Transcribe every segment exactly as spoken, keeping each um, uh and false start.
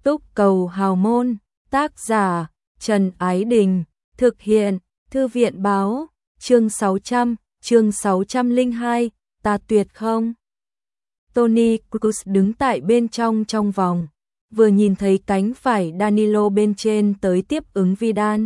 Túc cầu hào môn, tác giả Trần Ái Đình, thực hiện Thư viện Báo, chương sáu trăm, chương sáu trăm lẻ hai, ta tuyệt không? Toni Kroos đứng tại bên trong trong vòng, vừa nhìn thấy cánh phải Danilo bên trên tới tiếp ứng Vidal.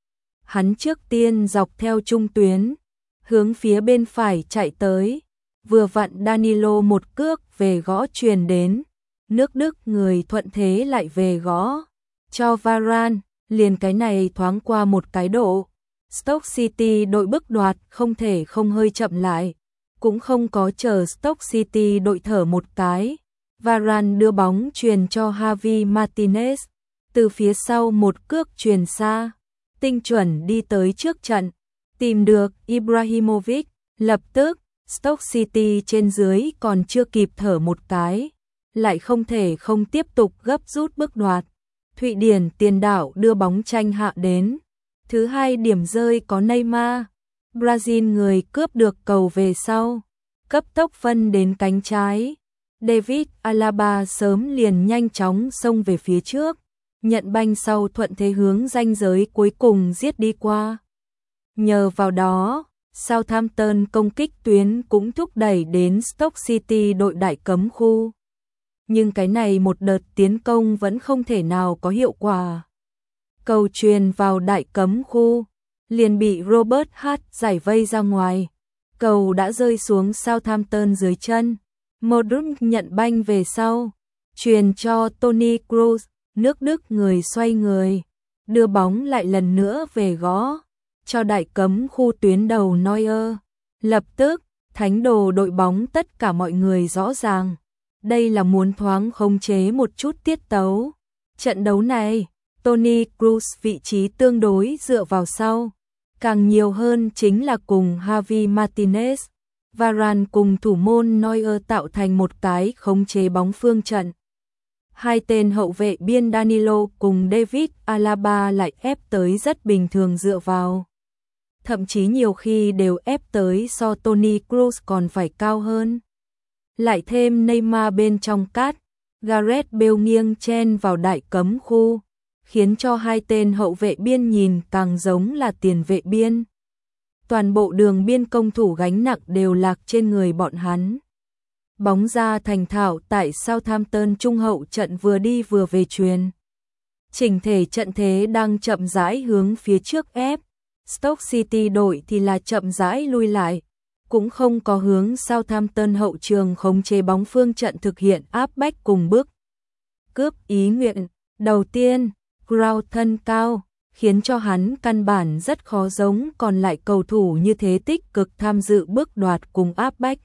Hắn trước tiên dọc theo trung tuyến, hướng phía bên phải chạy tới, vừa vặn Danilo một cước về gõ truyền đến, nước Đức người thuận thế lại về gõ cho Varane, liền cái này thoáng qua một cái độ. Stoke City đội bức đoạt không thể không hơi chậm lại, cũng không có chờ Stoke City đội thở một cái. Varane đưa bóng truyền cho Javi Martinez, từ phía sau một cước truyền xa, tinh chuẩn đi tới trước trận, tìm được Ibrahimovic, lập tức Stoke City trên dưới còn chưa kịp thở một cái, lại không thể không tiếp tục gấp rút bước đoạt. Thụy Điển tiền đạo đưa bóng tranh hạ đến, thứ hai điểm rơi có Neymar, Brazil người cướp được cầu về sau, cấp tốc phân đến cánh trái. David Alaba sớm liền nhanh chóng xông về phía trước, nhận banh sau thuận thế hướng ranh giới cuối cùng giết đi qua. Nhờ vào đó, Southampton công kích tuyến cũng thúc đẩy đến Stoke City đội đại cấm khu. Nhưng cái này một đợt tiến công vẫn không thể nào có hiệu quả. Cầu truyền vào đại cấm khu, liền bị Robert Hart giải vây ra ngoài. Cầu đã rơi xuống Southampton dưới chân. Modric nhận banh về sau, truyền cho Toni Kroos, nước Đức người xoay người, đưa bóng lại lần nữa về gõ cho đại cấm khu tuyến đầu Neuer. Lập tức, thánh đồ đội bóng tất cả mọi người rõ ràng, đây là muốn thoáng khống chế một chút tiết tấu. Trận đấu này, Toni Kroos vị trí tương đối dựa vào sau, càng nhiều hơn chính là cùng Javi Martinez, Varane cùng thủ môn Neuer tạo thành một cái khống chế bóng phương trận. Hai tên hậu vệ biên Danilo cùng David Alaba lại ép tới rất bình thường dựa vào. Thậm chí nhiều khi đều ép tới so Toni Kroos còn phải cao hơn. Lại thêm Neymar bên trong cát, Gareth Bale nghiêng chen vào đại cấm khu, khiến cho hai tên hậu vệ biên nhìn càng giống là tiền vệ biên. Toàn bộ đường biên công thủ gánh nặng đều lạc trên người bọn hắn. Bóng ra thành thạo tại Southampton trung hậu trận vừa đi vừa về truyền. Chỉnh thể trận thế đang chậm rãi hướng phía trước ép, Stoke City đội thì là chậm rãi lui lại, cũng không có hướng Southampton hậu trường khống chế bóng phương trận thực hiện áp bách cùng bước cướp ý nguyện. Đầu tiên, Ground thân cao, khiến cho hắn căn bản rất khó giống còn lại cầu thủ như thế tích cực tham dự bước đoạt cùng áp bách.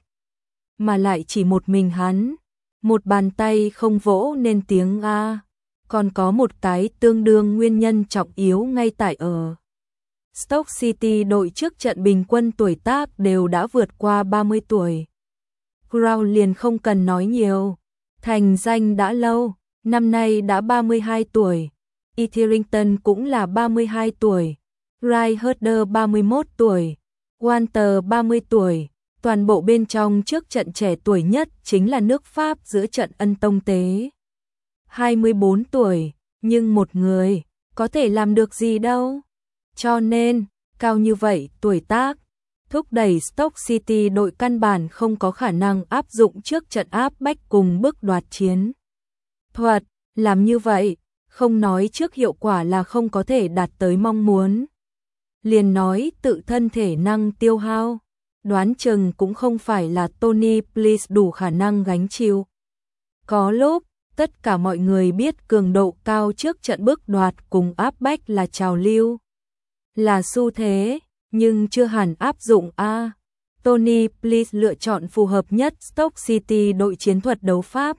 Mà lại chỉ một mình hắn, một bàn tay không vỗ nên tiếng A, còn có một cái tương đương nguyên nhân trọng yếu ngay tại ở. Stoke City đội trước trận bình quân tuổi tác đều đã vượt qua ba mươi tuổi. Ground liền không cần nói nhiều, thành danh đã lâu, năm nay đã ba mươi hai tuổi. Etherington cũng là ba mươi hai tuổi, Rai Herder ba mươi mốt tuổi, Walter ba mươi tuổi, toàn bộ bên trong trước trận trẻ tuổi nhất chính là nước Pháp giữa trận Ân Tông Tế. hai mươi bốn tuổi, nhưng một người, có thể làm được gì đâu. Cho nên, cao như vậy tuổi tác, thúc đẩy Stoke City đội căn bản không có khả năng áp dụng trước trận áp bách cùng bước đoạt chiến thuật, làm như vậy. Không nói trước hiệu quả là không có thể đạt tới mong muốn, liền nói tự thân thể năng tiêu hao, đoán chừng cũng không phải là Tony Please đủ khả năng gánh chịu. Có lúc, tất cả mọi người biết cường độ cao trước trận bước đoạt cùng áp bách là trào lưu, là xu thế, nhưng chưa hẳn áp dụng a. Tony Please lựa chọn phù hợp nhất Stoke City đội chiến thuật đấu pháp.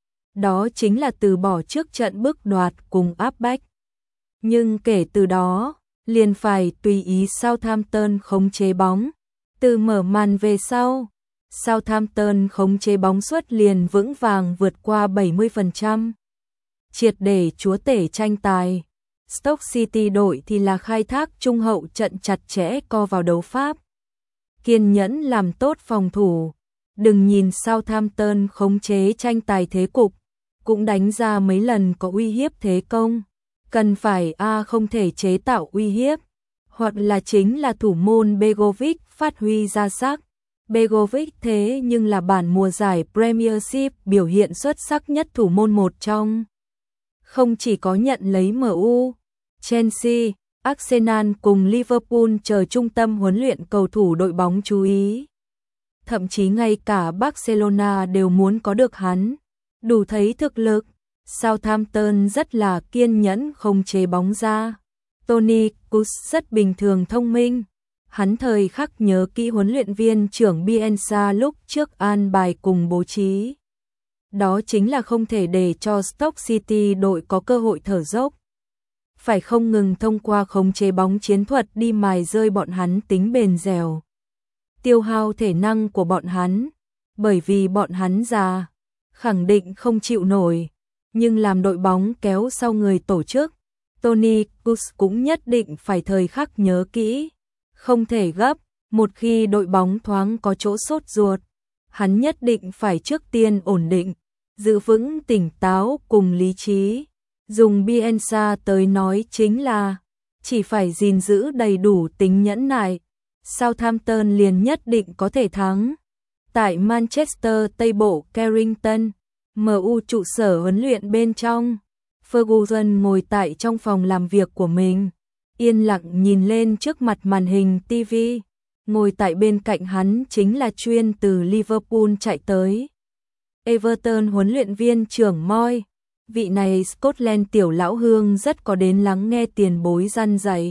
Đó chính là từ bỏ trước trận bước đoạt cùng áp bách. Nhưng kể từ đó, liền phải tùy ý Southampton khống chế bóng. Từ mở màn về sau, Southampton khống chế bóng suất liền vững vàng vượt qua bảy mươi phần trăm. Triệt để chúa tể tranh tài. Stoke City đội thì là khai thác trung hậu trận chặt chẽ co vào đấu pháp. Kiên nhẫn làm tốt phòng thủ. Đừng nhìn Southampton khống chế tranh tài thế cục, cũng đánh ra mấy lần có uy hiếp thế công. Cần phải A không thể chế tạo uy hiếp, hoặc là chính là thủ môn Begovic phát huy ra sắc. Begovic thế nhưng là bản mùa giải Premiership biểu hiện xuất sắc nhất thủ môn một trong. Không chỉ có nhận lấy em u, Chelsea, Arsenal cùng Liverpool chờ trung tâm huấn luyện cầu thủ đội bóng chú ý. Thậm chí ngay cả Barcelona đều muốn có được hắn. Đủ thấy thực lực, Southampton rất là kiên nhẫn không chế bóng ra. Toni Kroos rất bình thường thông minh. Hắn thời khắc nhớ kỹ huấn luyện viên trưởng Bielsa lúc trước an bài cùng bố trí. Đó chính là không thể để cho Stoke City đội có cơ hội thở dốc. Phải không ngừng thông qua khống chế bóng chiến thuật đi mài rơi bọn hắn tính bền dẻo. Tiêu hao thể năng của bọn hắn, bởi vì bọn hắn già, khẳng định không chịu nổi. Nhưng làm đội bóng kéo sau người tổ chức, Toni Kroos cũng nhất định phải thời khắc nhớ kỹ. Không thể gấp, một khi đội bóng thoáng có chỗ sốt ruột, hắn nhất định phải trước tiên ổn định, giữ vững tỉnh táo cùng lý trí. Dùng Bielsa tới nói chính là, chỉ phải gìn giữ đầy đủ tính nhẫn nại, Southampton liền nhất định có thể thắng. Tại Manchester Tây Bộ Carrington, em u trụ sở huấn luyện bên trong, Ferguson ngồi tại trong phòng làm việc của mình, yên lặng nhìn lên trước mặt màn hình ti vi. Ngồi tại bên cạnh hắn chính là chuyên từ Liverpool chạy tới Everton huấn luyện viên trưởng Moy. Vị này Scotland tiểu lão hương rất có đến lắng nghe tiền bối răn dạy.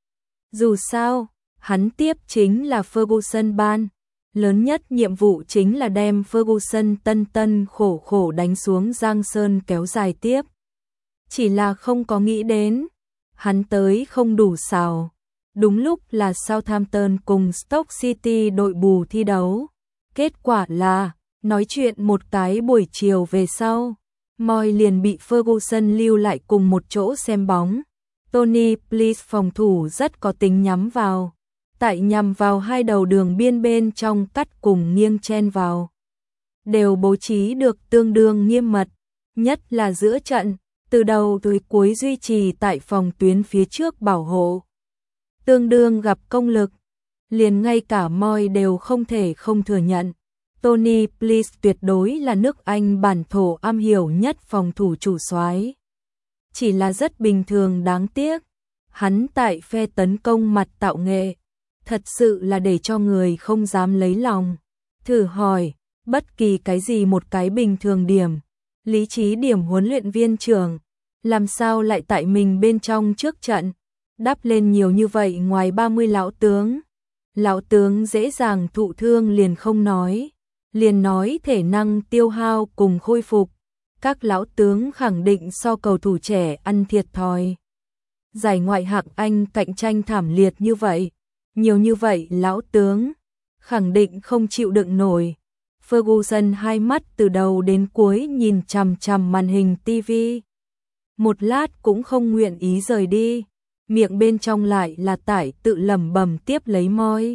Dù sao, hắn tiếp chính là Ferguson ban. Lớn nhất nhiệm vụ chính là đem Ferguson tân tân khổ khổ đánh xuống giang sơn kéo dài tiếp. Chỉ là không có nghĩ đến, hắn tới không đủ xào. Đúng lúc là Southampton cùng Stoke City đội bù thi đấu. Kết quả là, nói chuyện một cái buổi chiều về sau, Moy liền bị Ferguson lưu lại cùng một chỗ xem bóng. Tony Please phòng thủ rất có tính nhắm vào. Tại nhằm vào hai đầu đường biên bên trong cắt cùng nghiêng chen vào. Đều bố trí được tương đương nghiêm mật. Nhất là giữa trận, từ đầu tới cuối duy trì tại phòng tuyến phía trước bảo hộ. Tương đương gặp công lực. Liền ngay cả Moy đều không thể không thừa nhận. Tony Please tuyệt đối là nước Anh bản thổ am hiểu nhất phòng thủ chủ soái. Chỉ là rất bình thường đáng tiếc. Hắn tại phe tấn công mặt tạo nghệ. Thật sự là để cho người không dám lấy lòng. Thử hỏi, bất kỳ cái gì một cái bình thường điểm, lý trí điểm huấn luyện viên trưởng, làm sao lại tại mình bên trong trước trận, đắp lên nhiều như vậy ngoài ba mươi lão tướng. Lão tướng dễ dàng thụ thương liền không nói, liền nói thể năng tiêu hao cùng khôi phục. Các lão tướng khẳng định so cầu thủ trẻ ăn thiệt thòi. Giải ngoại hạng Anh cạnh tranh thảm liệt như vậy. Nhiều như vậy lão tướng, khẳng định không chịu đựng nổi. Ferguson hai mắt từ đầu đến cuối nhìn chằm chằm màn hình ti vi. Một lát cũng không nguyện ý rời đi, miệng bên trong lại là tải tự lẩm bẩm tiếp lấy Moy.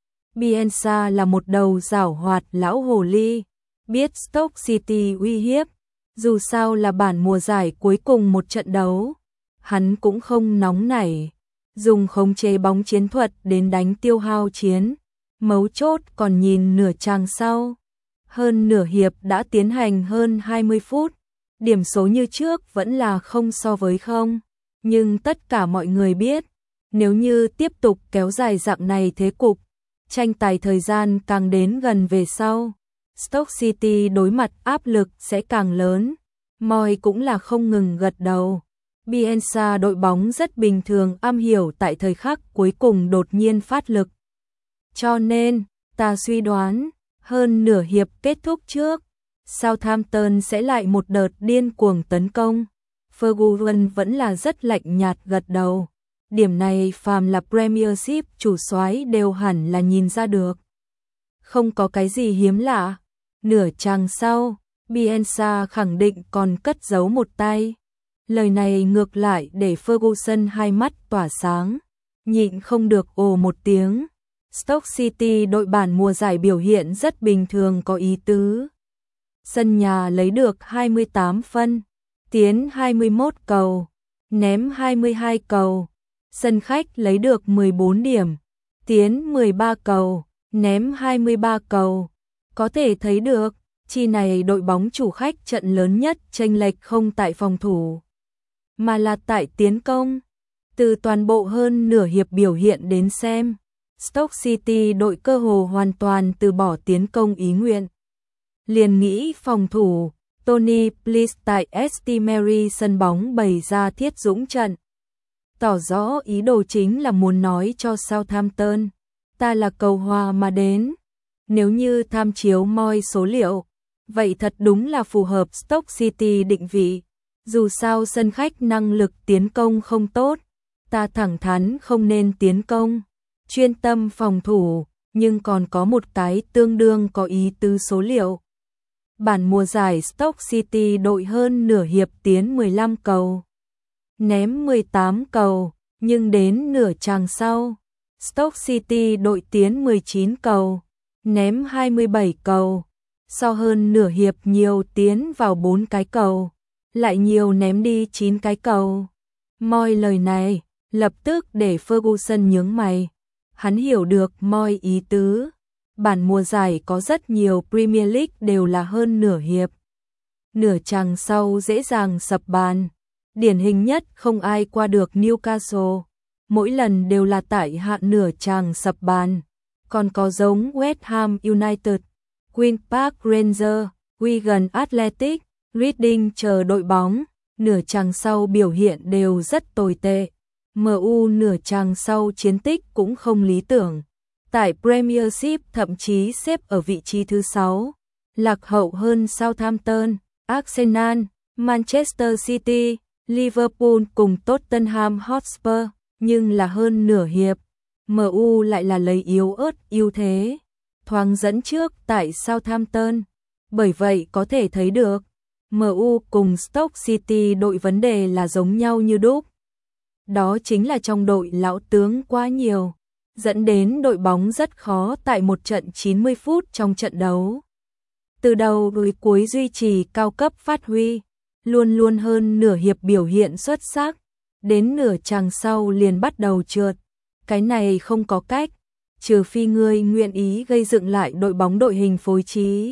Bielsa là một đầu giảo hoạt lão hồ ly, biết Stoke City uy hiếp, dù sao là bản mùa giải cuối cùng một trận đấu, hắn cũng không nóng nảy. Dùng khống chế bóng chiến thuật đến đánh tiêu hao chiến, mấu chốt còn nhìn nửa chàng sau. Hơn nửa hiệp đã tiến hành hơn hai mươi phút, điểm số như trước vẫn là không so với không. Nhưng tất cả mọi người biết, nếu như tiếp tục kéo dài dạng này thế cục, tranh tài thời gian càng đến gần về sau, Stoke City đối mặt áp lực sẽ càng lớn. Moy cũng là không ngừng gật đầu. Bielsa đội bóng rất bình thường am hiểu tại thời khắc cuối cùng đột nhiên phát lực. Cho nên, ta suy đoán, hơn nửa hiệp kết thúc trước, Southampton sẽ lại một đợt điên cuồng tấn công. Ferguson vẫn là rất lạnh nhạt gật đầu. Điểm này phàm là Premiership chủ soái đều hẳn là nhìn ra được. Không có cái gì hiếm lạ. Nửa chàng sau, Bielsa khẳng định còn cất giấu một tay. Lời này ngược lại để Ferguson hai mắt tỏa sáng, nhịn không được ồ một tiếng. Stoke City đội bản mùa giải biểu hiện rất bình thường có ý tứ. sân nhà lấy được hai mươi tám phân, tiến hai mươi mốt cầu, ném hai mươi hai cầu. Sân khách lấy được mười bốn điểm, tiến mười ba cầu, ném hai mươi ba cầu. Có thể thấy được, chi này đội bóng chủ khách trận lớn nhất chênh lệch không tại phòng thủ, mà là tại tiến công. Từ toàn bộ hơn nửa hiệp biểu hiện đến xem, Stoke City đội cơ hồ hoàn toàn từ bỏ tiến công ý nguyện. Liền nghĩ phòng thủ, Tony Pulis tại St Mary sân bóng bày ra thiết dũng trận. Tỏ rõ ý đồ chính là muốn nói cho Southampton, ta là cầu hòa mà đến. Nếu như tham chiếu moi số liệu, vậy thật đúng là phù hợp Stoke City định vị. Dù sao sân khách năng lực tiến công không tốt, ta thẳng thắn không nên tiến công, chuyên tâm phòng thủ, nhưng còn có một cái tương đương có ý tứ số liệu. Bản mùa giải Stoke City đội hơn nửa hiệp tiến mười lăm cầu, ném mười tám cầu, nhưng đến nửa chàng sau, Stoke City đội tiến mười chín cầu, ném hai mươi bảy cầu. Sau hơn nửa hiệp nhiều tiến vào bốn cái cầu, lại nhiều ném đi chín cái cầu. Moi lời này, lập tức để Ferguson nhướng mày. Hắn hiểu được moi ý tứ. Bản mùa giải có rất nhiều Premier League đều là hơn nửa hiệp. Nửa chàng sau dễ dàng sập bàn. Điển hình nhất không ai qua được Newcastle. Mỗi lần đều là tại hạn nửa chàng sập bàn. Còn có giống West Ham United, Queen Park Rangers, Wigan Athletic, Reading chờ đội bóng, nửa chàng sau biểu hiện đều rất tồi tệ. em u nửa chàng sau chiến tích cũng không lý tưởng. Tại Premiership thậm chí xếp ở vị trí thứ sáu, lạc hậu hơn Southampton, Arsenal, Manchester City, Liverpool cùng Tottenham Hotspur, nhưng là hơn nửa hiệp. em u lại là lấy yếu ớt ưu thế, thoáng dẫn trước tại Southampton. Bởi vậy có thể thấy được, em u cùng Stoke City đội vấn đề là giống nhau như đúc. Đó chính là trong đội lão tướng quá nhiều, dẫn đến đội bóng rất khó tại một trận chín mươi phút trong trận đấu. Từ đầu đến cuối duy trì cao cấp phát huy, luôn luôn hơn nửa hiệp biểu hiện xuất sắc, đến nửa chàng sau liền bắt đầu trượt. Cái này không có cách, trừ phi ngươi nguyện ý gây dựng lại đội bóng đội hình phối trí.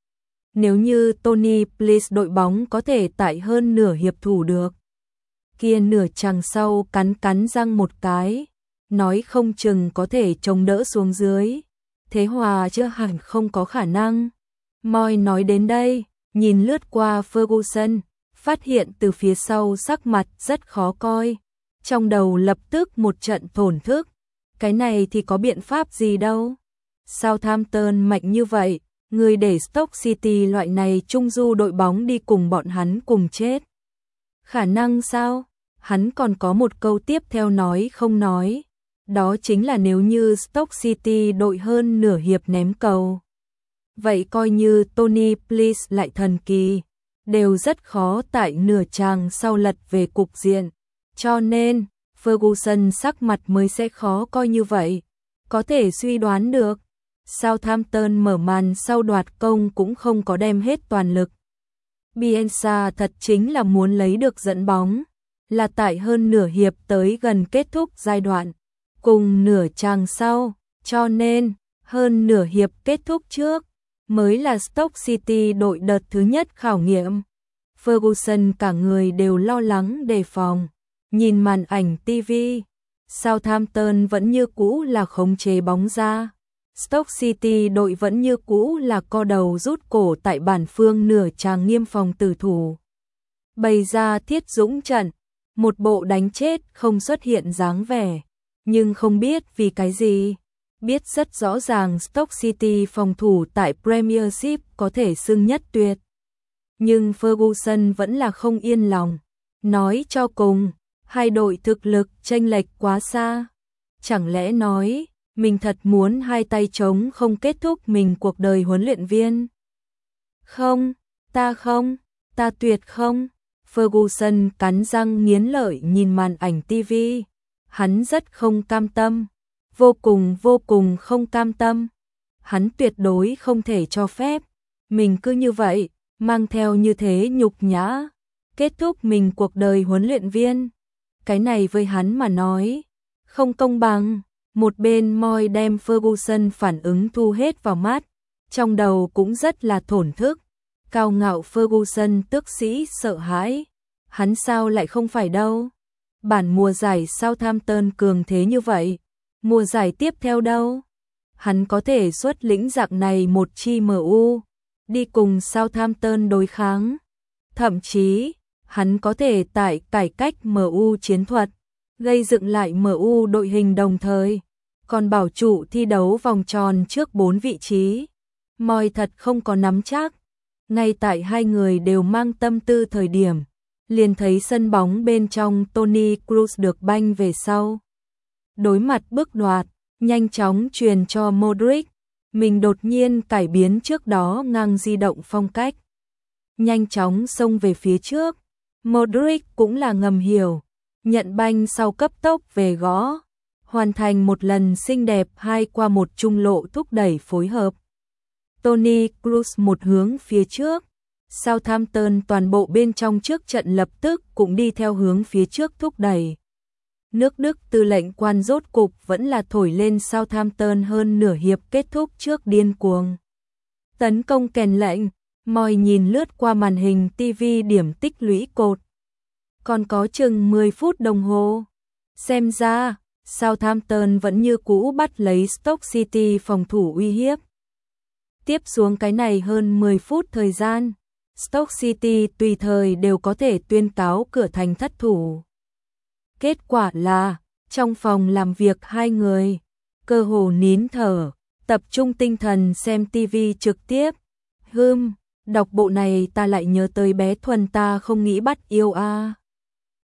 Nếu như Tony Pulis đội bóng có thể tại hơn nửa hiệp thủ được, kia nửa chàng sau cắn cắn răng một cái, nói không chừng có thể chống đỡ xuống dưới. Thế hòa chưa hẳn không có khả năng. Moi nói đến đây, nhìn lướt qua Ferguson, phát hiện từ phía sau sắc mặt rất khó coi. Trong đầu lập tức một trận thổn thức. Cái này thì có biện pháp gì đâu. Southampton mạnh như vậy, người để Stoke City loại này trung du đội bóng đi cùng bọn hắn cùng chết. Khả năng sao? Hắn còn có một câu tiếp theo nói không nói. Đó chính là nếu như Stoke City đội hơn nửa hiệp ném cầu. Vậy coi như Tony Pulis lại thần kỳ, đều rất khó tại nửa chàng sau lật về cục diện. Cho nên, Ferguson sắc mặt mới sẽ khó coi như vậy. Có thể suy đoán được, Southampton mở màn sau đoạt công cũng không có đem hết toàn lực. Bielsa thật chính là muốn lấy được dẫn bóng, là tại hơn nửa hiệp tới gần kết thúc giai đoạn, cùng nửa chàng sau, cho nên, hơn nửa hiệp kết thúc trước, mới là Stoke City đội đợt thứ nhất khảo nghiệm. Ferguson cả người đều lo lắng đề phòng, nhìn màn ảnh ti vi, Southampton vẫn như cũ là khống chế bóng ra. Stoke City đội vẫn như cũ là co đầu rút cổ tại bản phương nửa chàng nghiêm phòng tử thủ. Bày ra thiết dũng trận, một bộ đánh chết không xuất hiện dáng vẻ, nhưng không biết vì cái gì. Biết rất rõ ràng Stoke City phòng thủ tại Premiership có thể xưng nhất tuyệt. Nhưng Ferguson vẫn là không yên lòng. Nói cho cùng, hai đội thực lực chênh lệch quá xa. Chẳng lẽ nói, mình thật muốn hai tay trống không kết thúc mình cuộc đời huấn luyện viên? Không, ta không, ta tuyệt không. Ferguson cắn răng nghiến lợi nhìn màn ảnh ti vi. Hắn rất không cam tâm. Vô cùng vô cùng không cam tâm. Hắn tuyệt đối không thể cho phép mình cứ như vậy, mang theo như thế nhục nhã, kết thúc mình cuộc đời huấn luyện viên. Cái này với hắn mà nói, không công bằng. Một bên Moy đem Ferguson phản ứng thu hết vào mắt, trong đầu cũng rất là thổn thức. Cao ngạo Ferguson tước sĩ sợ hãi, hắn sao lại không phải đâu. Bản mùa giải Southampton cường thế như vậy, mùa giải tiếp theo đâu? Hắn có thể xuất lĩnh dạng này một chi em u, đi cùng Southampton đối kháng. Thậm chí, hắn có thể tại cải cách em u chiến thuật, gây dựng lại em u đội hình đồng thời, còn bảo trụ thi đấu vòng tròn trước bốn vị trí. Moy thật không có nắm chắc. Ngay tại hai người đều mang tâm tư thời điểm, liền thấy sân bóng bên trong Toni Kroos được banh về sau. Đối mặt bước đoạt, nhanh chóng truyền cho Modric, mình đột nhiên cải biến trước đó ngang di động phong cách. Nhanh chóng xông về phía trước, Modric cũng là ngầm hiểu, nhận banh sau cấp tốc về gõ, hoàn thành một lần xinh đẹp hai qua một trung lộ thúc đẩy phối hợp. Toni Kroos một hướng phía trước, Southampton toàn bộ bên trong trước trận lập tức cũng đi theo hướng phía trước thúc đẩy. Nước Đức tư lệnh quan rốt cục vẫn là thổi lên Southampton hơn nửa hiệp kết thúc trước điên cuồng. Tấn công kèn lệnh, Moy nhìn lướt qua màn hình ti vi điểm tích lũy cột. Còn có chừng mười phút đồng hồ. Xem ra, Southampton vẫn như cũ bắt lấy Stoke City phòng thủ uy hiếp. Tiếp xuống cái này hơn mười phút thời gian, Stoke City tùy thời đều có thể tuyên cáo cửa thành thất thủ. Kết quả là, trong phòng làm việc hai người, cơ hồ nín thở, tập trung tinh thần xem ti vi trực tiếp. Hừm, đọc bộ này ta lại nhớ tới bé Thuần ta không nghĩ bắt yêu a. À.